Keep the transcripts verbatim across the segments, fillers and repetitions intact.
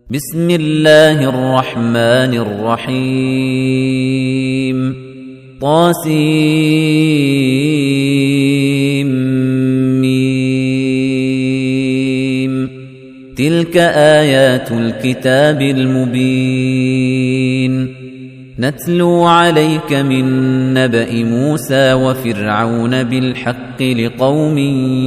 بسم الله الرحمن الرحيم طاسيم ميم تلك آيات الكتاب المبين نتلو عليك من نبأ موسى وفرعون بالحق لقوم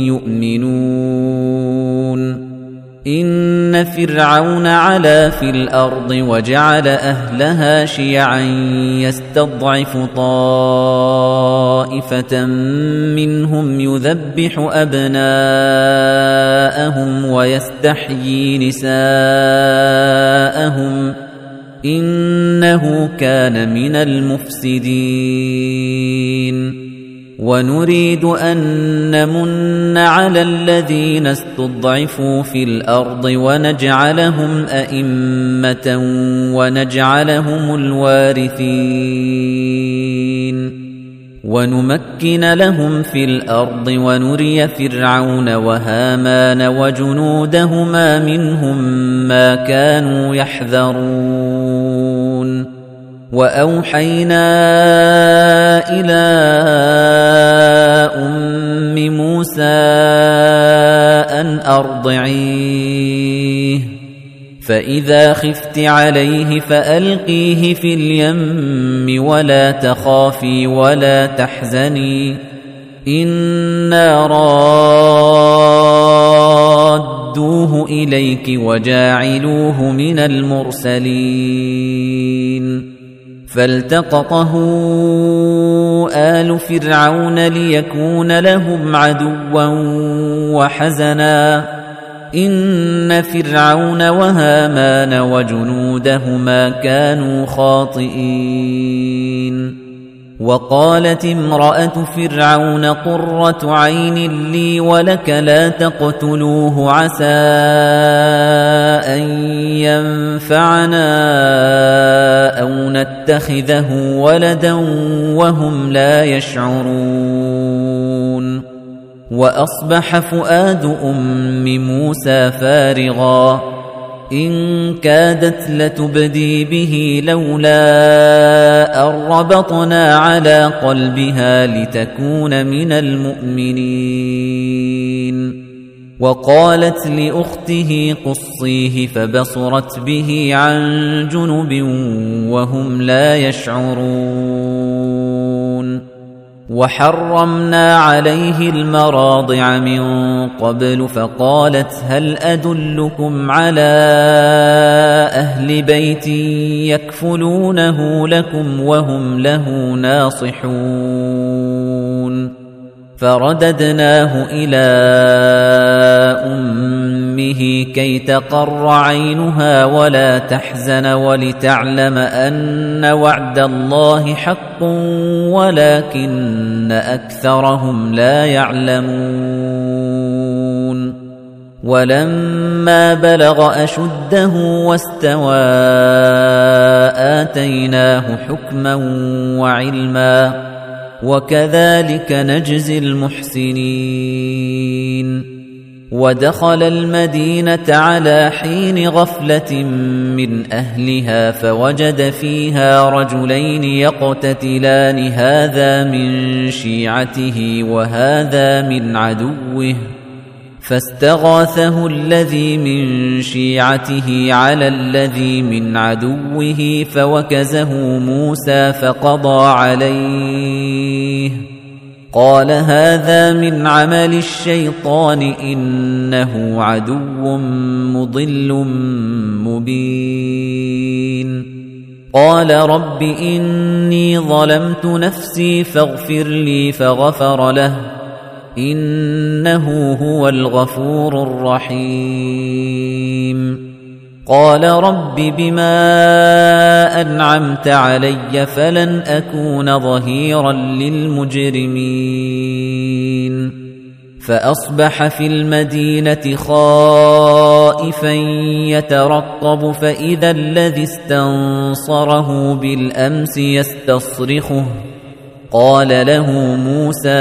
يؤمنون إن فرعون علا في الأرض وجعل أهلها شيعا يستضعف طائفة منهم يذبح أبناءهم ويستحيي نساءهم إنه كان من المفسدين ونريد أن نمن على الذين استضعفوا في الأرض ونجعلهم أئمة ونجعلهم الوارثين ونمكن لهم في الأرض ونري فرعون وهامان وجنودهما منهم ما كانوا يحذرون وأوحينا إلى أم موسى أن أرضعيه فإذا خفت عليه فألقيه في اليم ولا تخافي ولا تحزني إنا رادوه إليك وجاعلوه من المرسلين فالتقطه آل فرعون ليكون لهم عدوا وحزنا إن فرعون وهامان وجنودهما كانوا خاطئين وقالت امرأة فرعون قرة عين لي ولك لا تقتلوه عسى أن ينفعنا أو نتخذه ولدا وهم لا يشعرون وأصبح فؤاد أم موسى فارغا إن كادت لتبدي به لولا أن ربطنا على قلبها لتكون من المؤمنين وقالت لأخته قصيه فبصرت به عن جنب وهم لا يشعرون وحرمنا عليه المراضع من قبل فقالت هل أدلكم على أهل بيت يكفلونه لكم وهم له ناصحون فرددناه إلى أمه كي تقر عينها ولا تحزن ولتعلم أن وعد الله حق ولكن أكثرهم لا يعلمون ولما بلغ أشده واستوى آتيناه حكما وعلما وكذلك نجزي المحسنين ودخل المدينة على حين غفلة من أهلها فوجد فيها رجلين يقتتلان هذا من شيعته وهذا من عدوه فاستغاثه الذي من شيعته على الذي من عدوه فوكزه موسى فقضى عليه قال هذا من عمل الشيطان إنه عدو مضل مبين قال رب إني ظلمت نفسي فاغفر لي فغفر له إنه هو الغفور الرحيم قال رب بما أنعمت علي فلن أكون ظهيرا للمجرمين فأصبح في المدينة خائفا يترقب فإذا الذي استنصره بالأمس يستصرخه قال له موسى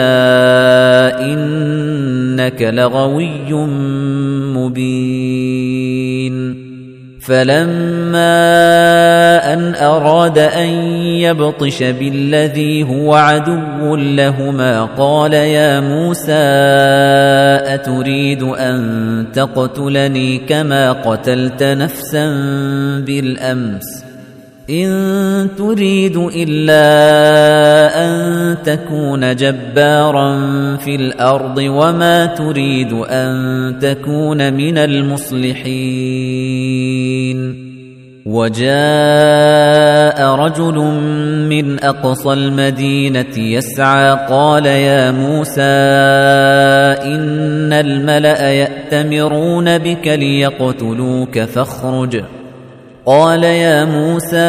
إنك لغوي مبين فلما أن أراد أن يبطش بالذي هو عدو لهما قال يا موسى أتريد أن تقتلني كما قتلت نفسا بالأمس إن تريد إلا أن تكون جبارا في الأرض وما تريد أن تكون من المصلحين وجاء رجل من أقصى المدينة يسعى قال يا موسى إن الملأ يأتمرون بك ليقتلوك فاخرج قال يا موسى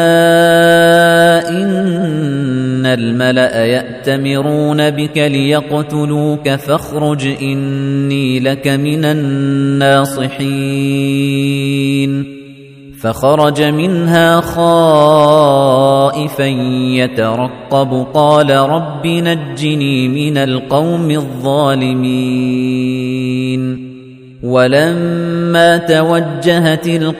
إن الملأ يأتمرون بك ليقتلوك فاخرج إني لك من الناصحين فخرج منها خائفا يترقب قال رب نجني من القوم الظالمين ولما توجه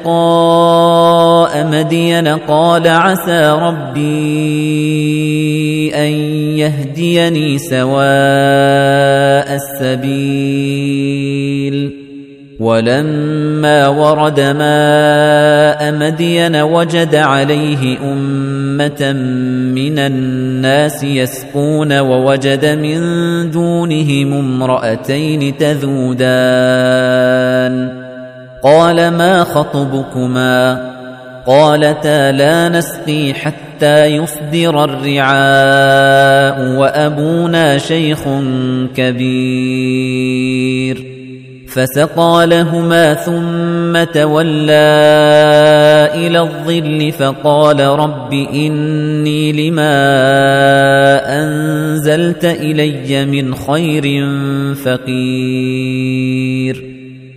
تلقاء مدين قال عسى ربي أن يهديني سواء السبيل ولما ورد ماء مدين وجد عليه أمة من الناس يسقون ووجد من دونهم امرأتين تذودان قال ما خطبكما قالتا لا نسقي حتى يصدر الرعاء وأبونا شيخ كبير فسقى لهما ثم تولى إلى الظل فقال رب إني لما أنزلت إلي من خير فقير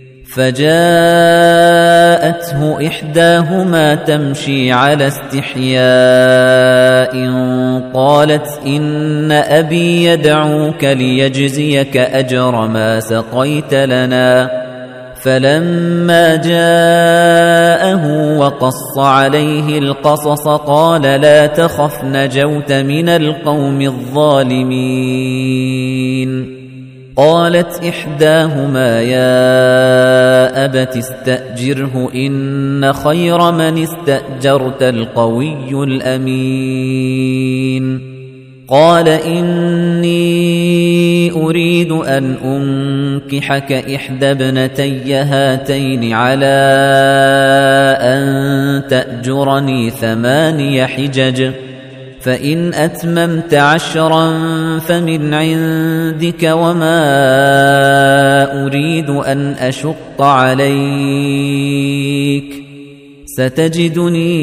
فجاءته إحداهما تمشي على استحياء قالت إن أبي يدعوك ليجزيك أجر ما سقيت لنا فلما جاءه وقص عليه القصص قال لا تخف نجوت من القوم الظالمين قالت إحداهما يا أبت استأجره إن خير من استأجرت القوي الأمين قال إني أريد أن أنكحك إحدى ابنتي هاتين على أن تأجرني ثماني حجج فإن أتممت عشرا فمن عندك وما أريد أن أشق عليك ستجدني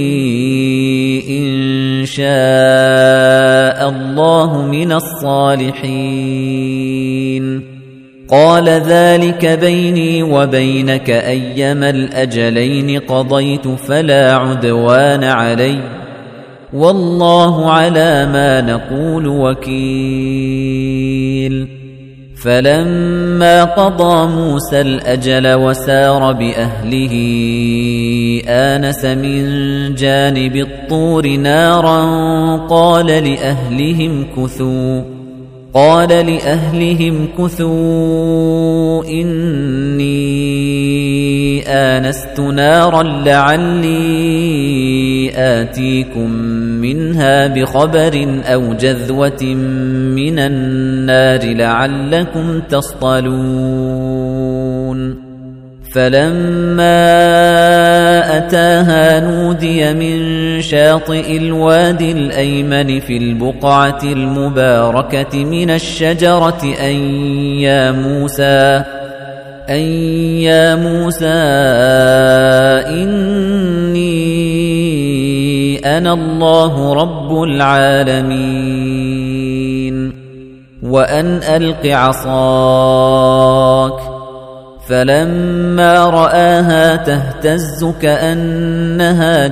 إن شاء الله من الصالحين قال ذلك بيني وبينك أيما الأجلين قضيت فلا عدوان علي والله على ما نقول وكيل فلما قضى موسى الأجل وسار بأهله آنس من جانب الطور نارا قال لأهلهم كثوا قال لأهلهم كثوا إني آنست نارا لعلي آتيكم منها بخبر أو جذوة من النار لعلكم تصطلون فلما أتاها نودي من شاطئ الوادي الأيمن في البقعة المباركة من الشجرة أن يا موسى أن يا موسى إني أنا الله رب العالمين وأن ألق عصاك فلما رآها تهتز كأنها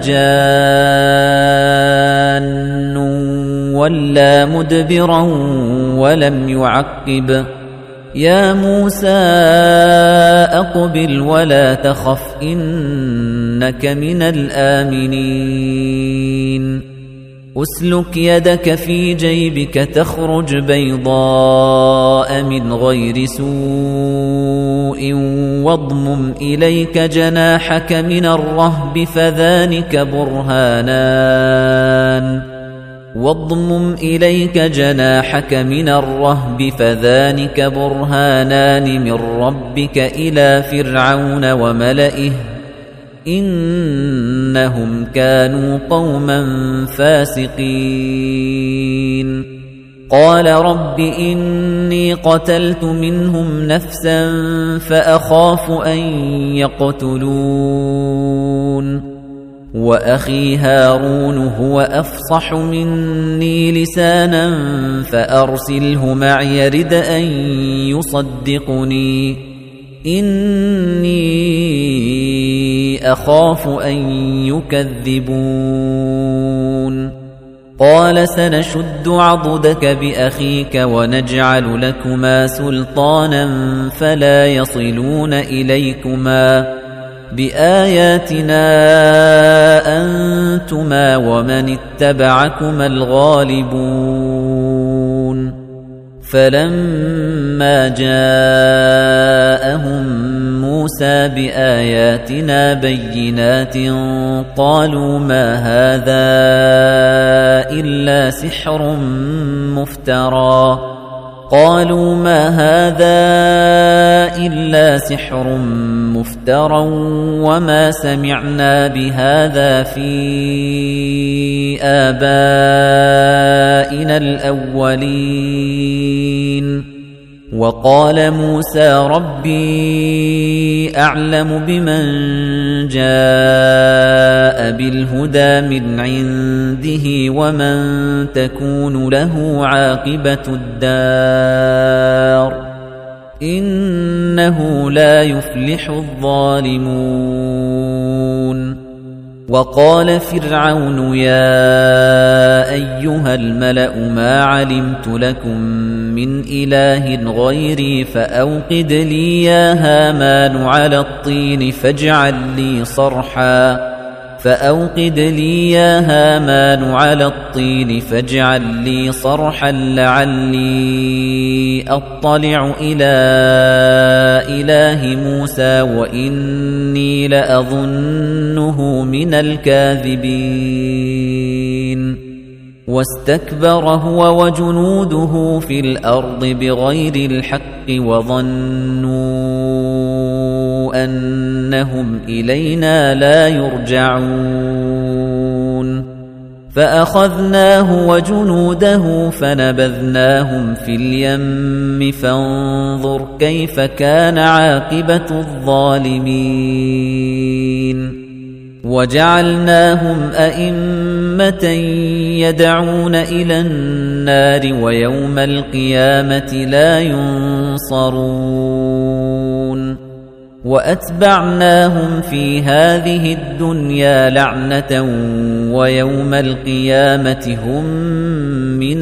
جان ولا مدبرا ولم يعقب يا موسى أقبل ولا تخف إنك من الآمنين أسلك يدك في جيبك تخرج بيضاء من غير سوء واضمم إليك جناحك من الرهب فذلك برهانان واضمم إليك جناحك من الرهب فذلك برهانان من ربك إلى فرعون وملئه إنهم كانوا قوما فاسقين قال رب إني قتلت منهم نفسا فأخاف أن يقتلون وأخي هارون هو أفصح مني لسانا فأرسله معي يرد أن يصدقني إني أخاف أن يكذبون قال سنشد عضدك بأخيك ونجعل لكما سلطانا فلا يصلون إليكما بآياتنا أنتما ومن اتبعكما الغالبون فلما جاءهم موسى بآياتنا بينات قالوا ما هذا إلا سحر مفترى قالوا ما هذا إلا سحر مفترى وما سمعنا بهذا في آبائنا الأولين وقال موسى ربي أعلم بمن جاء بالهدى من عنده ومن تكون له عاقبة الدار إنه لا يفلح الظالمون وقال فرعون يا أيها الملأ ما علمت لكم من إله غيري فأوقد لي يا هامان على الطين فاجعل لي صرحا فأوقد لي يا هامان على الطين فاجعل لي صرحا لعلي أطلع إلى إله موسى وإني لأظنه من الكاذبين واستكبر هو وجنوده في الأرض بغير الحق وظنوا أنهم إلينا لا يرجعون فأخذناه وجنوده فنبذناهم في اليم فانظر كيف كان عاقبة الظالمين وجعلناهم أئمة يدعون إلى النار ويوم القيامة لا ينصرون وأتبعناهم في هذه الدنيا لعنة ويوم القيامة هم من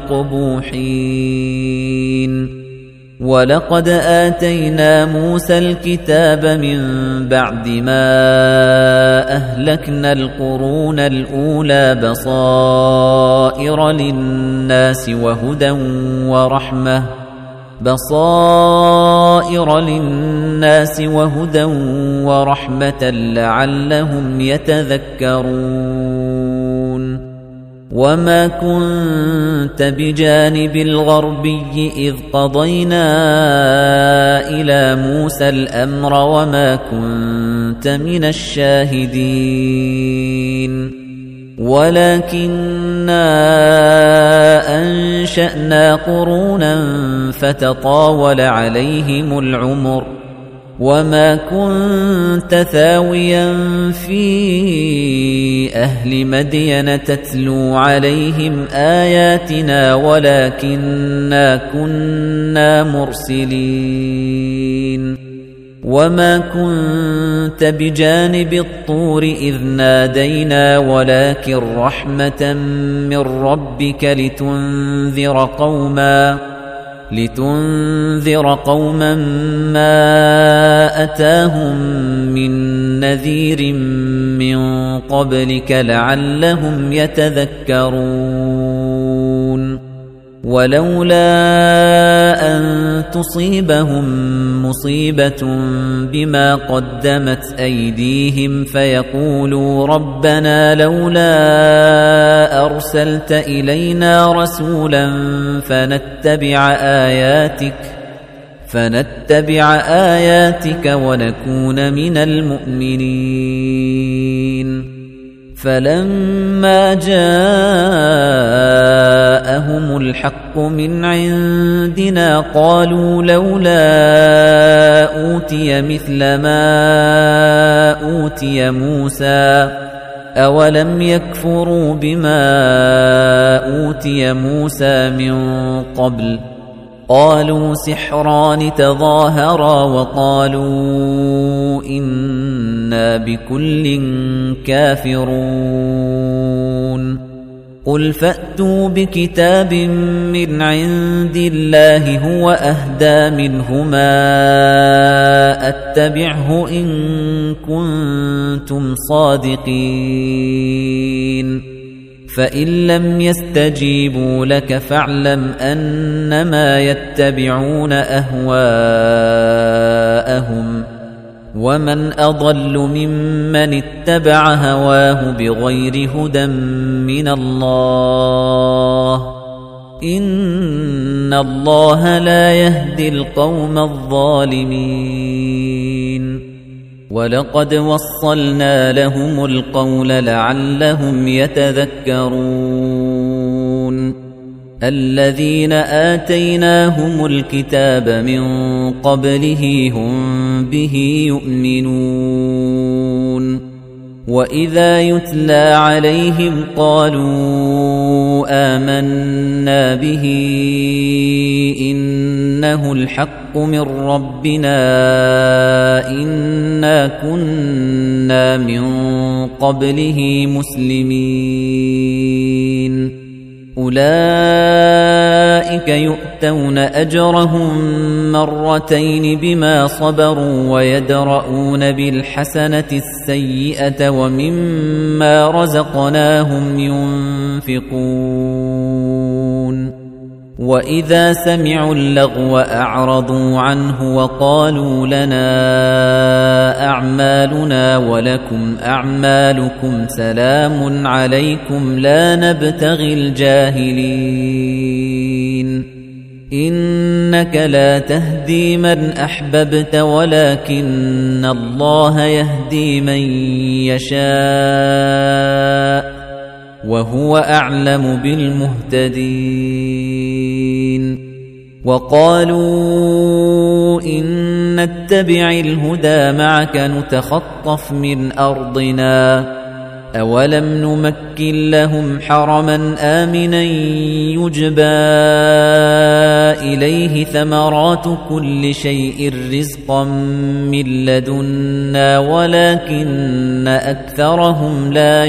المقبوحين ولقد آتينا موسى الكتاب من بعد ما أهلكنا القرون الأولى بصائر للناس وهدى ورحمة بصائر للناس وهدى ورحمة لعلهم يتذكرون وما كنت بجانب الغربي إذ قضينا إلى موسى الأمر وما كنت من الشاهدين ولكننا أنشأنا قرونا فتطاول عليهم العمر وما كنت ثاويا في أهل مدين تتلو عليهم آياتنا ولكننا كنا مرسلين وما كنت بجانب الطور إذ نادينا ولكن رحمة من ربك لتنذر قوما لتنذر قوما ما أتاهم من نذير من قبلك لعلهم يتذكرون ولولا أن تصيبهم مصيبة بما قدمت أيديهم فيقولوا ربنا لولا أرسلت إلينا رسولا فنتبع آياتك فنتبع آياتك ونكون من المؤمنين فلما جاءهم الحق من عندنا قالوا لولا أوتي مثل ما أوتي موسى أولم يكفروا بما أوتي موسى من قبل قالوا سحران تظاهرا وقالوا إنا بكل كافرون قل فأتوا بكتاب من عند الله هو أهدى منهما أتبعه إن كنتم صادقين فإن لم يستجيبوا لك فاعلم أنما يتبعون أهواءهم ومن أضل ممن اتبع هواه بغير هدى من الله إن الله لا يهدي القوم الظالمين ولقد وصلنا لهم القول لعلهم يتذكرون الذين آتيناهم الكتاب من قبله هم به يؤمنون وإذا يتلى عليهم قالوا آمنا به إنه الحق من ربنا إنا كنا من قبله مسلمين أولئك يؤتون أجرهم مرتين بما صبروا ويدرؤون بالحسنة السيئة ومما رزقناهم ينفقون وإذا سمعوا اللغو أعرضوا عنه وقالوا لنا أعمالنا ولكم أعمالكم سلام عليكم لا نبتغي الجاهلين إنك لا تهدي من أحببت ولكن الله يهدي من يشاء وهو أعلم بالمهتدين وقالوا إن نتبع الهدى معك نتخطف من أرضنا أولم نمكن لهم حرما آمنا يجبى إليه ثمرات كل شيء رزقا من لدنا ولكن أكثرهم لا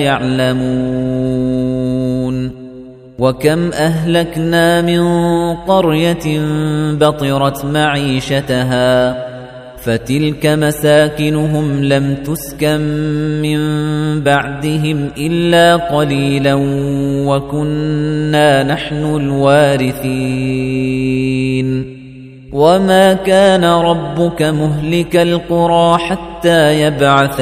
يعلمون وكم أهلكنا من قرية بطرت معيشتها فتلك مساكنهم لم تسكن من بعدهم إلا قليلا وكنا نحن الوارثين وما كان ربك مهلك القرى حتى يبعث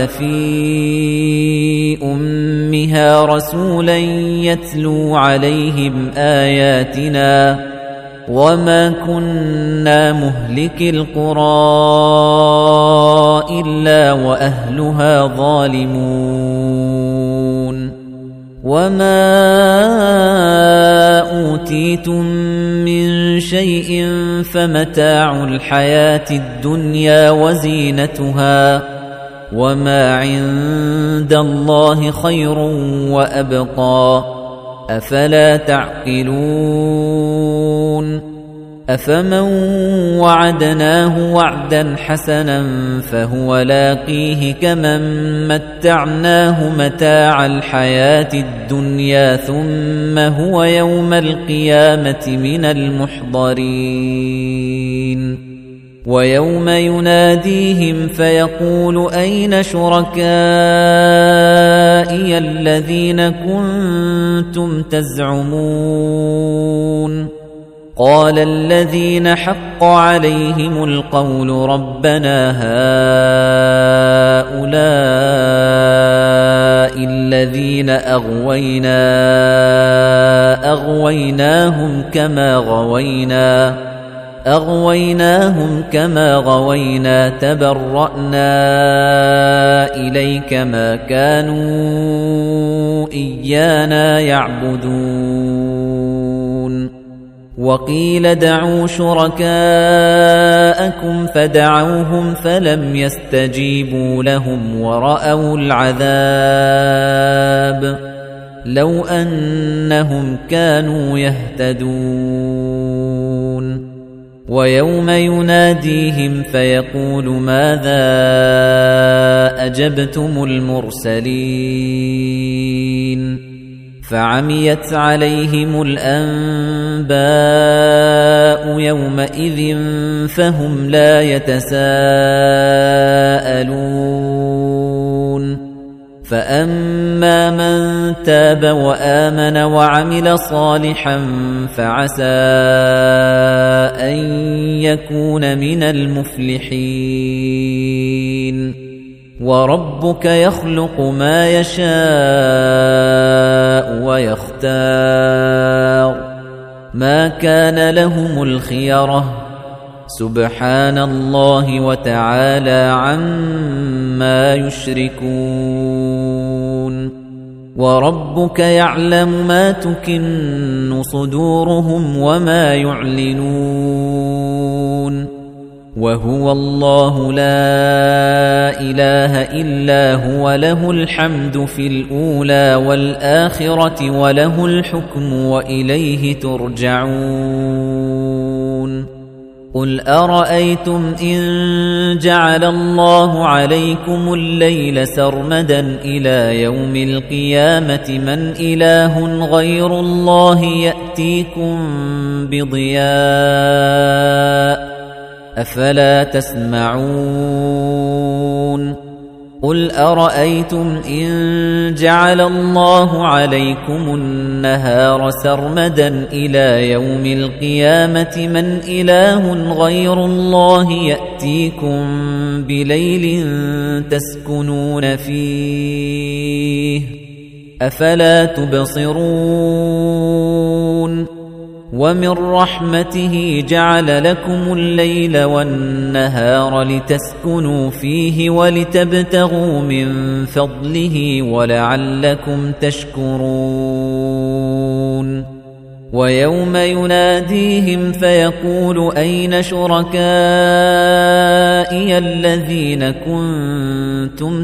في أمها رسولا يتلو عليهم آياتنا وما كنا مهلك القرى إلا وأهلها ظالمون وما أوتيتم من شيء فمتاع الحياة الدنيا وزينتها وما عند الله خير وأبقى أفلا تعقلون أفمن وعدناه وعدا حسنا فهو لاقيه كمن متعناه متاع الحياة الدنيا ثم هو يوم القيامة من المحضرين ويوم يناديهم فيقول أين شركائي الذين كنتم تزعمون قال الذين حق عليهم القول ربنا هؤلاء الذين أغوينا أغويناهم كما غوينا أغويناهم كما غوينا تبرأنا إليك ما كانوا إيانا يعبدون وقيل دعوا شركاءكم فدعوهم فلم يستجيبوا لهم ورأوا العذاب لو أنهم كانوا يهتدون ويوم يناديهم فيقول ماذا أجبتم المرسلين فعميت عليهم الأنباء يومئذ فهم لا يتساءلون فأما من تاب وآمن وعمل صالحا فعسى أن يكون من المفلحين وربك يخلق ما يشاء ويختار ما كان لهم الخيرة سبحان الله وتعالى عما يشركون وربك يعلم ما تكن صدورهم وما يعلنون وهو الله لا إله إلا هو له الحمد في الأولى والآخرة وله الحكم وإليه ترجعون قل أرأيتم إن جعل الله عليكم الليل سرمدا إلى يوم القيامة من إله غير الله يأتيكم بضياء أفلا تسمعون قل أرأيتم إن جعل الله عليكم النهار سرمدا إلى يوم القيامة من إله غير الله يأتيكم بليل تسكنون فيه أفلا تبصرون ومن رحمته جعل لكم الليل والنهار لتسكنوا فيه ولتبتغوا من فضله ولعلكم تشكرون ويوم يناديهم فيقول أين شركائي الذين كنتم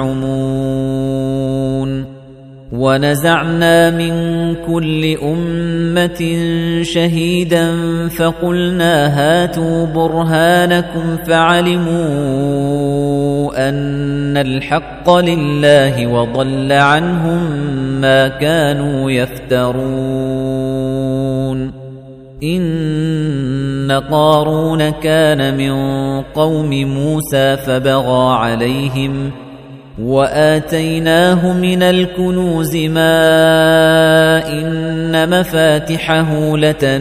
تزعمون ونزعنا من كل أمة شهيدا فقلنا هاتوا برهانكم فعلموا أن الحق لله وضل عنهم ما كانوا يفترون إن قارون كان من قوم موسى فبغى عليهم وآتيناه من الكنوز ما إن مفاتحه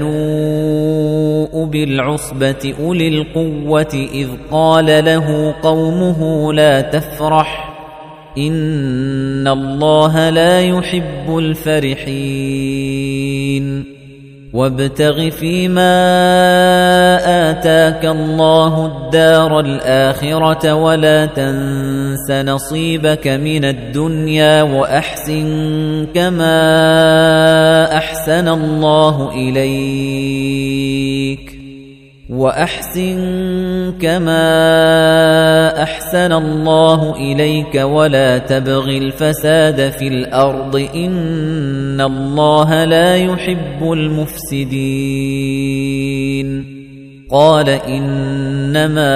لتنوء بالعصبة أولي القوة إذ قال له قومه لا تفرح إن الله لا يحب الفرحين وابتغ فيما آتاك الله الدار الآخرة ولا تنس نصيبك من الدنيا وأحسن كما أحسن الله إليك وأحسن كما أحسن الله إليك ولا تبغ الفساد في الأرض إن الله لا يحب المفسدين قال إنما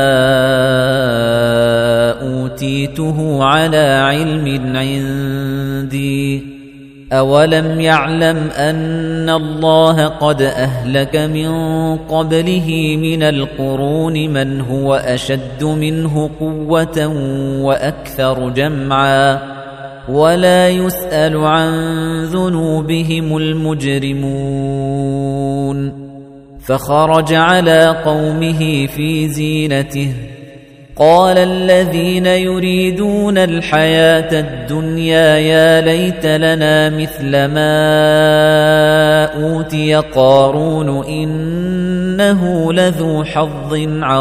أوتيته على علم عندي أولم يعلم أن الله قد أهلك من قبله من القرون من هو أشد منه قوة وأكثر جمعا ولا يسأل عن ذنوبهم المجرمون فخرج على قومه في زينته قال الذين يريدون الحياة الدنيا يا ليت لنا مثل ما أوتي قارون إنه لذو حظ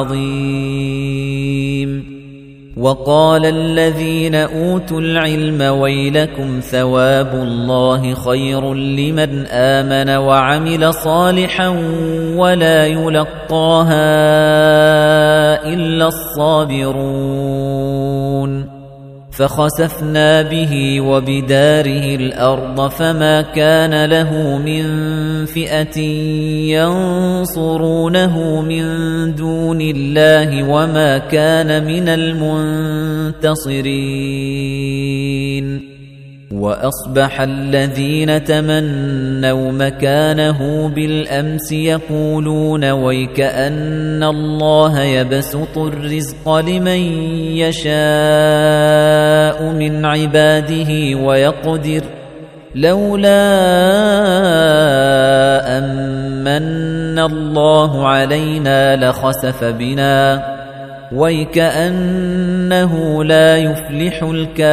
عظيم وقال الذين أوتوا العلم ويلكم ثواب الله خير لمن آمن وعمل صالحا ولا يلقاها إلا الصابرون فخسفنا به وبداره الأرض فما كان له من فئة ينصرونه من دون الله وما كان من المنتصرين وأصبح الذين تمنوا مكانه بالأمس يقولون ويكأن الله يبسط الرزق لمن يشاء من عباده ويقدر لولا أمن الله علينا لخسف بنا ويكأنه لا يفلح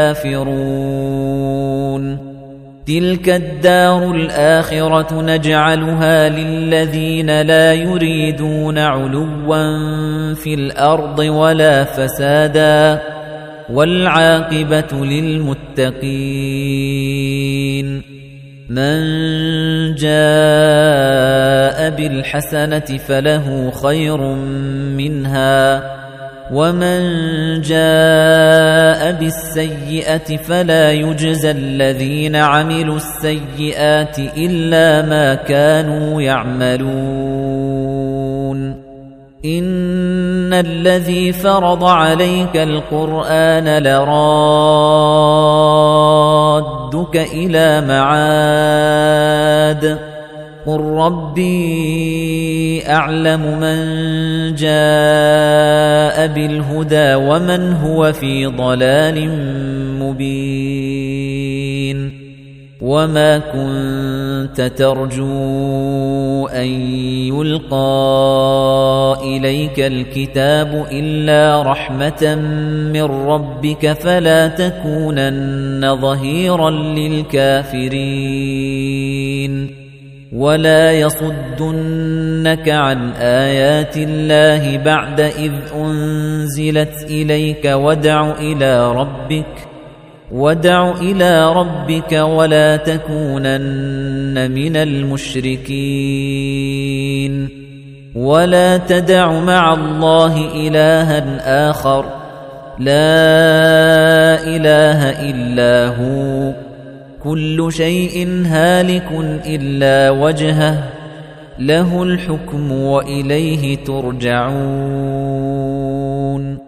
الكافرون تلك الدار الآخرة نجعلها للذين لا يريدون علوا في الأرض ولا فسادا والعاقبة للمتقين من جاء بالحسنة فله خير منها ومن جاء بالسيئة فلا يجزى الذين عملوا السيئات إلا ما كانوا يعملون إن الذي فرض عليك القرآن لرادك إلى معاد قل ربي أعلم من جاء بالهدى ومن هو في ضلال مبين وما كنت ترجو أن يلقى إليك الكتاب إلا رحمة من ربك فلا تكونن ظهيرا للكافرين ولا يصدنك عن آيات الله بعد إذ أنزلت إليك ودع إلى ربك ودع إلى ربك ولا تكونن من المشركين ولا تدع مع الله إلها آخر لا إله إلا هو كل شيء هالك إلا وجهه له الحكم وإليه ترجعون